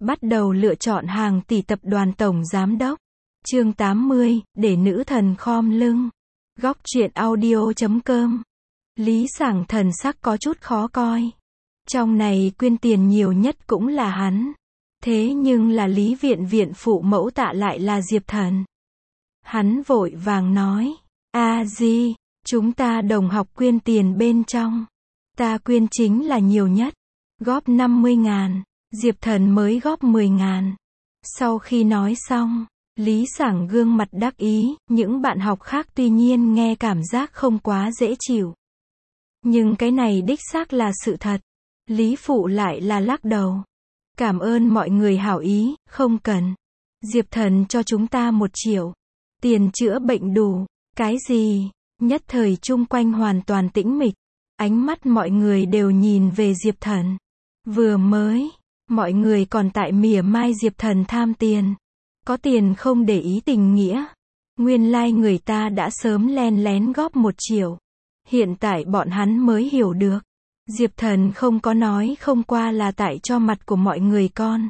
Bắt đầu lựa chọn hàng tỷ tập đoàn tổng giám đốc. Chương 80, để nữ thần khom lưng. Góc truyện audio.com. Lý Sảng thần sắc có chút khó coi. Trong này quyên tiền nhiều nhất cũng là hắn. Thế nhưng là Lý Viện Viện phụ mẫu tạ lại là Diệp Thần. Hắn vội vàng nói, Di, chúng ta đồng học quyên tiền bên trong. Ta quyên chính là nhiều nhất. Góp 50.000, Diệp Thần mới góp 10.000. Sau khi nói xong, Lý Sảng gương mặt đắc ý, những bạn học khác tuy nhiên nghe cảm giác không quá dễ chịu. Nhưng cái này đích xác là sự thật. Lý Phụ lại là lắc đầu. Cảm ơn mọi người hảo ý, không cần. Diệp Thần cho chúng ta 1 triệu. Tiền chữa bệnh đủ. Cái gì? Nhất thời chung quanh hoàn toàn tĩnh mịch. Ánh mắt mọi người đều nhìn về Diệp Thần. Vừa mới, mọi người còn tại mỉa mai Diệp Thần tham tiền. Có tiền không để ý tình nghĩa. Nguyên lai người ta đã sớm len lén góp 1 triệu. Hiện tại bọn hắn mới hiểu được. Diệp Thần không có nói không qua là tại cho mặt của mọi người con.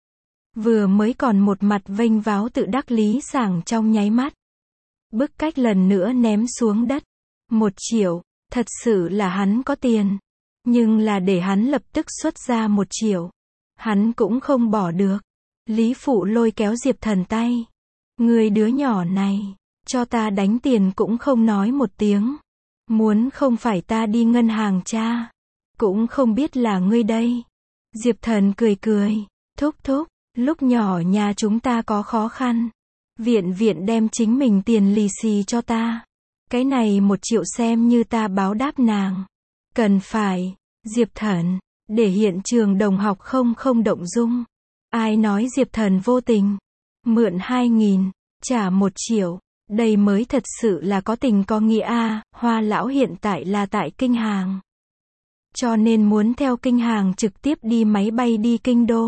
Vừa mới còn một mặt vênh váo tự đắc Lý Sảng trong nháy mắt. Bức cách lần nữa ném xuống đất. 1 triệu, thật sự là hắn có tiền. Nhưng là để hắn lập tức xuất ra 1 triệu. Hắn cũng không bỏ được. Lý Phụ lôi kéo Diệp Thần tay. Người đứa nhỏ này, cho ta đánh tiền cũng không nói một tiếng. Muốn không phải ta đi ngân hàng tra. Cũng không biết là ngươi đây. Diệp Thần cười cười. Thúc, lúc nhỏ nhà chúng ta có khó khăn. Viện đem chính mình tiền lì xì cho ta. Cái này 1 triệu xem như ta báo đáp nàng. Cần phải. Diệp Thần, để hiện trường đồng học không động dung. Ai nói Diệp Thần vô tình. Mượn 2.000, trả 1 triệu. Đây mới thật sự là có tình có nghĩa a. Hoa lão hiện tại là tại Kinh Hàng. Cho nên muốn theo Kinh Hàng trực tiếp đi máy bay đi Kinh Đô.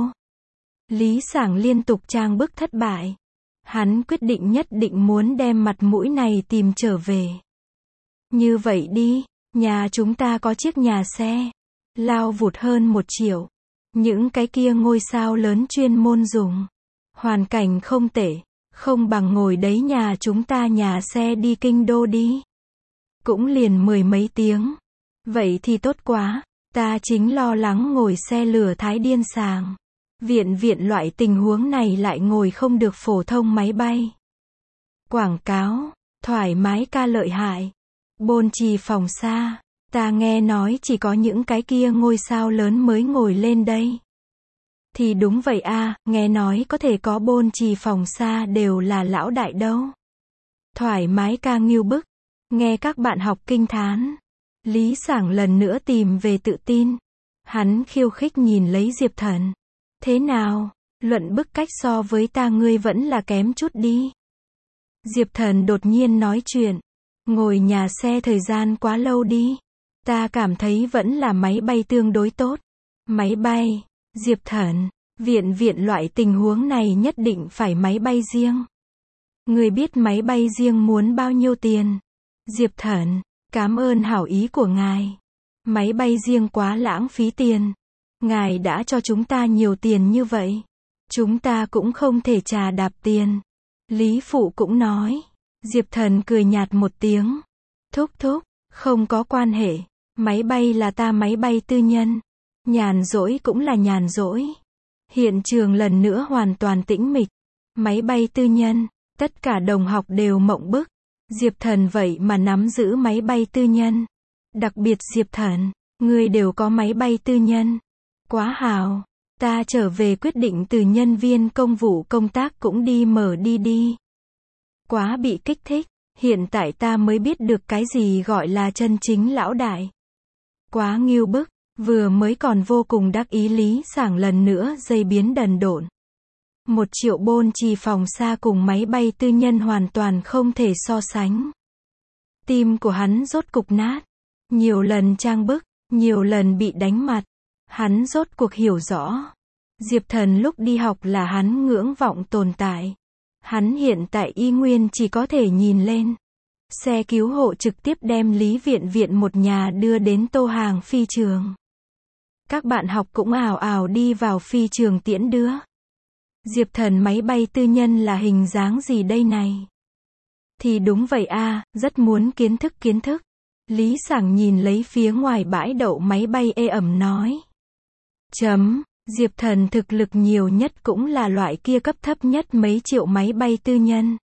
Lý Sảng liên tục trang bức thất bại. Hắn quyết định nhất định muốn đem mặt mũi này tìm trở về. Như vậy đi, nhà chúng ta có chiếc nhà xe. Lao vụt hơn 1 triệu. Những cái kia ngôi sao lớn chuyên môn dùng. Hoàn cảnh không tệ. Không bằng ngồi đấy nhà chúng ta nhà xe đi Kinh Đô đi. Cũng liền 10 mấy tiếng. Vậy thì tốt quá. Ta chính lo lắng ngồi xe lửa Thái Điên Sàng. Viện loại tình huống này lại ngồi không được phổ thông máy bay. Quảng cáo. Thoải mái ca lợi hại. Bôn trì phòng xa. Ta nghe nói chỉ có những cái kia ngôi sao lớn mới ngồi lên đây. Thì đúng vậy a, nghe nói có thể có bôn trì phòng xa đều là lão đại đâu. Thoải mái ca ngưu bức. Nghe các bạn học kinh thán. Lý Sảng lần nữa tìm về tự tin. Hắn khiêu khích nhìn lấy Diệp Thần. Thế nào, luận bức cách so với ta ngươi vẫn là kém chút đi. Diệp Thần đột nhiên nói chuyện. Ngồi nhà xe thời gian quá lâu đi. Ta cảm thấy vẫn là máy bay tương đối tốt. Máy bay, Diệp Thần, viện loại tình huống này nhất định phải máy bay riêng. Người biết máy bay riêng muốn bao nhiêu tiền? Diệp Thần, cảm ơn hảo ý của ngài. Máy bay riêng quá lãng phí tiền. Ngài đã cho chúng ta nhiều tiền như vậy. Chúng ta cũng không thể trà đạp tiền. Lý Phụ cũng nói. Diệp Thần cười nhạt một tiếng. Thúc, không có quan hệ. Máy bay là ta máy bay tư nhân. Nhàn rỗi cũng là nhàn rỗi. Hiện trường lần nữa hoàn toàn tĩnh mịch. Máy bay tư nhân. Tất cả đồng học đều mộng bức. Diệp Thần vậy mà nắm giữ máy bay tư nhân. Đặc biệt Diệp Thần, ngươi đều có máy bay tư nhân. Quá hào. Ta trở về quyết định từ nhân viên công vụ công tác cũng đi mở đi. Quá bị kích thích. Hiện tại ta mới biết được cái gì gọi là chân chính lão đại. Quá ngưu bức. Vừa mới còn vô cùng đắc ý Lý Sảng lần nữa dây biến đần độn. 1 triệu bôn trì phòng xa cùng máy bay tư nhân hoàn toàn không thể so sánh. Tim của hắn rốt cục nát. Nhiều lần trang bức, nhiều lần bị đánh mặt. Hắn rốt cuộc hiểu rõ. Diệp Thần lúc đi học là hắn ngưỡng vọng tồn tại. Hắn hiện tại y nguyên chỉ có thể nhìn lên. Xe cứu hộ trực tiếp đem Lý Viện một nhà đưa đến Tô Hàng phi trường. Các bạn học cũng ào ào đi vào phi trường tiễn đưa. Diệp Thần máy bay tư nhân là hình dáng gì đây này? Thì đúng vậy a, rất muốn kiến thức. Lý Sảng nhìn lấy phía ngoài bãi đậu máy bay ê ẩm nói. Diệp Thần thực lực nhiều nhất cũng là loại kia cấp thấp nhất mấy triệu máy bay tư nhân.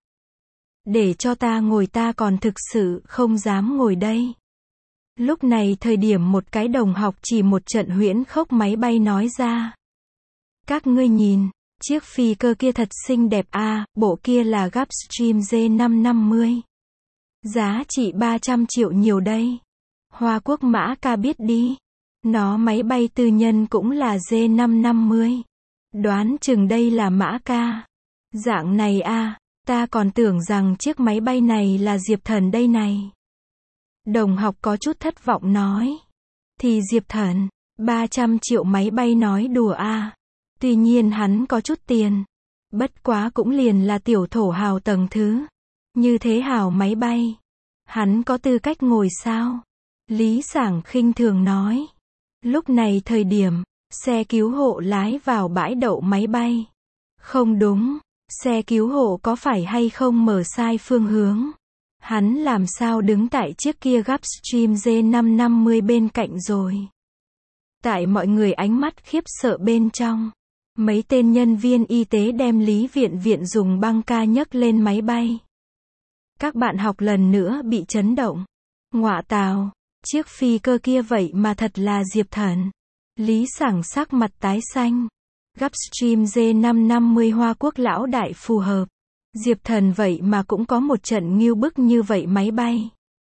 Để cho ta ngồi ta còn thực sự không dám ngồi đây. Lúc này thời điểm một cái đồng học chỉ một trận huyễn khốc máy bay nói ra. Các ngươi nhìn, chiếc phi cơ kia thật xinh đẹp a, bộ kia là Gulfstream G550. Giá trị 300 triệu nhiều đây. Hoa Quốc Mã Ca biết đi. Nó máy bay tư nhân cũng là G550. Đoán chừng đây là Mã Ca. Dạng này a, ta còn tưởng rằng chiếc máy bay này là Diệp Thần đây này. Đồng học có chút thất vọng nói. Thì Diệp Thần, 300 triệu máy bay nói đùa a. Tuy nhiên hắn có chút tiền. Bất quá cũng liền là tiểu thổ hào tầng thứ. Như thế hào máy bay. Hắn có tư cách ngồi sao? Lý Sảng khinh thường nói. Lúc này thời điểm, xe cứu hộ lái vào bãi đậu máy bay. Không đúng, xe cứu hộ có phải hay không mở sai phương hướng? Hắn làm sao đứng tại chiếc kia Gulfstream G550 bên cạnh rồi? Tại mọi người ánh mắt khiếp sợ bên trong, mấy tên nhân viên y tế đem Lý Viện dùng băng ca nhấc lên máy bay. Các bạn học lần nữa bị chấn động. Ngọa tào, chiếc phi cơ kia vậy mà thật là Diệp Thần. Lý Sảng sắc mặt tái xanh. Gulfstream G550 Hoa Quốc lão đại phù hợp. Diệp Thần vậy mà cũng có một trận ngưu bức như vậy máy bay.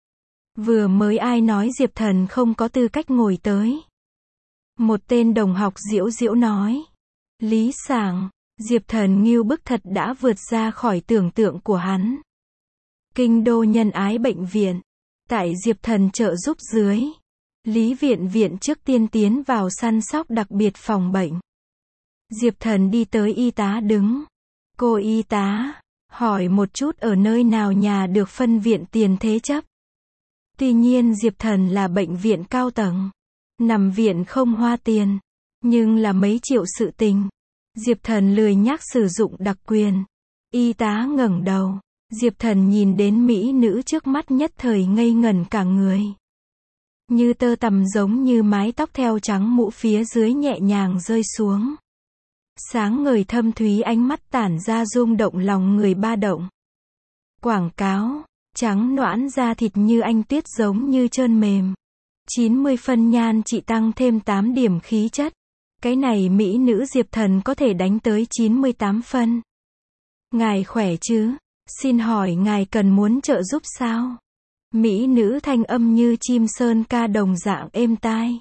Vừa mới ai nói Diệp Thần không có tư cách ngồi tới. Một tên đồng học giễu giễu nói. Lý Sảng, Diệp Thần ngưu bức thật đã vượt ra khỏi tưởng tượng của hắn. Kinh đô nhân ái bệnh viện. Tại Diệp Thần trợ giúp dưới. Lý Viện trước tiên tiến vào săn sóc đặc biệt phòng bệnh. Diệp Thần đi tới y tá đứng. Cô y tá, hỏi một chút ở nơi nào nhà được phân viện tiền thế chấp. Tuy nhiên Diệp Thần là bệnh viện cao tầng. Nằm viện không hoa tiền. Nhưng là mấy triệu sự tình. Diệp Thần lười nhác sử dụng đặc quyền. Y tá ngẩng đầu. Diệp Thần nhìn đến mỹ nữ trước mắt nhất thời ngây ngẩn cả người. Như tơ tằm giống như mái tóc theo trắng mũ phía dưới nhẹ nhàng rơi xuống. Sáng ngời thâm thúy ánh mắt tản ra rung động lòng người ba động. Quảng cáo, trắng nõn da thịt như anh tuyết giống như trơn mềm. 90 phân nhan trị tăng thêm 8 điểm khí chất. Cái này mỹ nữ Diệp Thần có thể đánh tới 98 phân. Ngài khỏe chứ? Xin hỏi ngài cần muốn trợ giúp sao? Mỹ nữ thanh âm như chim sơn ca đồng dạng êm tai.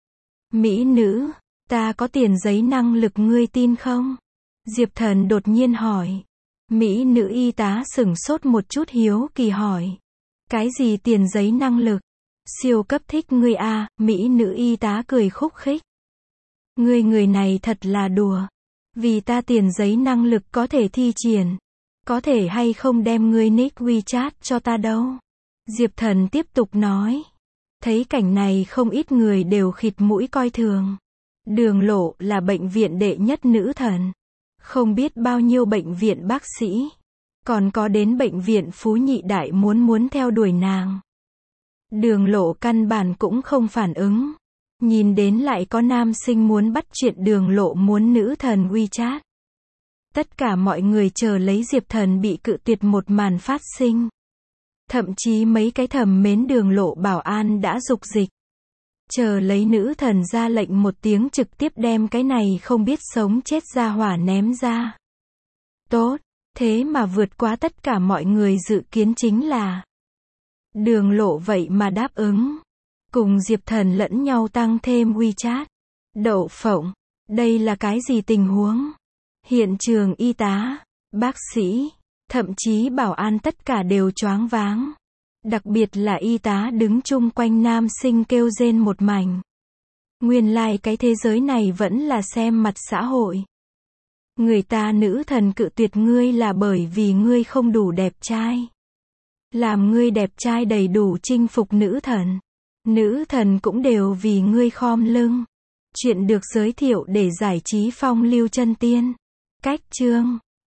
Mỹ nữ, ta có tiền giấy năng lực ngươi tin không? Diệp Thần đột nhiên hỏi. Mỹ nữ y tá sửng sốt một chút hiếu kỳ hỏi. Cái gì tiền giấy năng lực? Siêu cấp thích ngươi a, mỹ nữ y tá cười khúc khích. Ngươi người này thật là đùa. Vì ta tiền giấy năng lực có thể thi triển. Có thể hay không đem ngươi nick WeChat cho ta đâu. Diệp Thần tiếp tục nói. Thấy cảnh này không ít người đều khịt mũi coi thường. Đường Lộ là bệnh viện đệ nhất nữ thần. Không biết bao nhiêu bệnh viện bác sĩ. Còn có đến bệnh viện Phú Nhị Đại muốn theo đuổi nàng. Đường Lộ căn bản cũng không phản ứng. Nhìn đến lại có nam sinh muốn bắt chuyện Đường Lộ muốn nữ thần WeChat. Tất cả mọi người chờ lấy Diệp Thần bị cự tuyệt một màn phát sinh. Thậm chí mấy cái thầm mến Đường Lộ bảo an đã dục dịch. Chờ lấy nữ thần ra lệnh một tiếng trực tiếp đem cái này không biết sống chết ra hỏa ném ra. Tốt, thế mà vượt quá tất cả mọi người dự kiến chính là Đường Lộ vậy mà đáp ứng. Cùng Diệp Thần lẫn nhau tăng thêm WeChat. Đậu phộng, đây là cái gì tình huống? Hiện trường y tá, bác sĩ, thậm chí bảo an tất cả đều choáng váng. Đặc biệt là y tá đứng chung quanh nam sinh kêu rên một mảnh. Nguyên lai cái thế giới này vẫn là xem mặt xã hội. Người ta nữ thần cự tuyệt ngươi là bởi vì ngươi không đủ đẹp trai. Làm ngươi đẹp trai đầy đủ chinh phục nữ thần. Nữ thần cũng đều vì ngươi khom lưng. Chuyện được giới thiệu để giải trí phong lưu chân tiên. Cách chương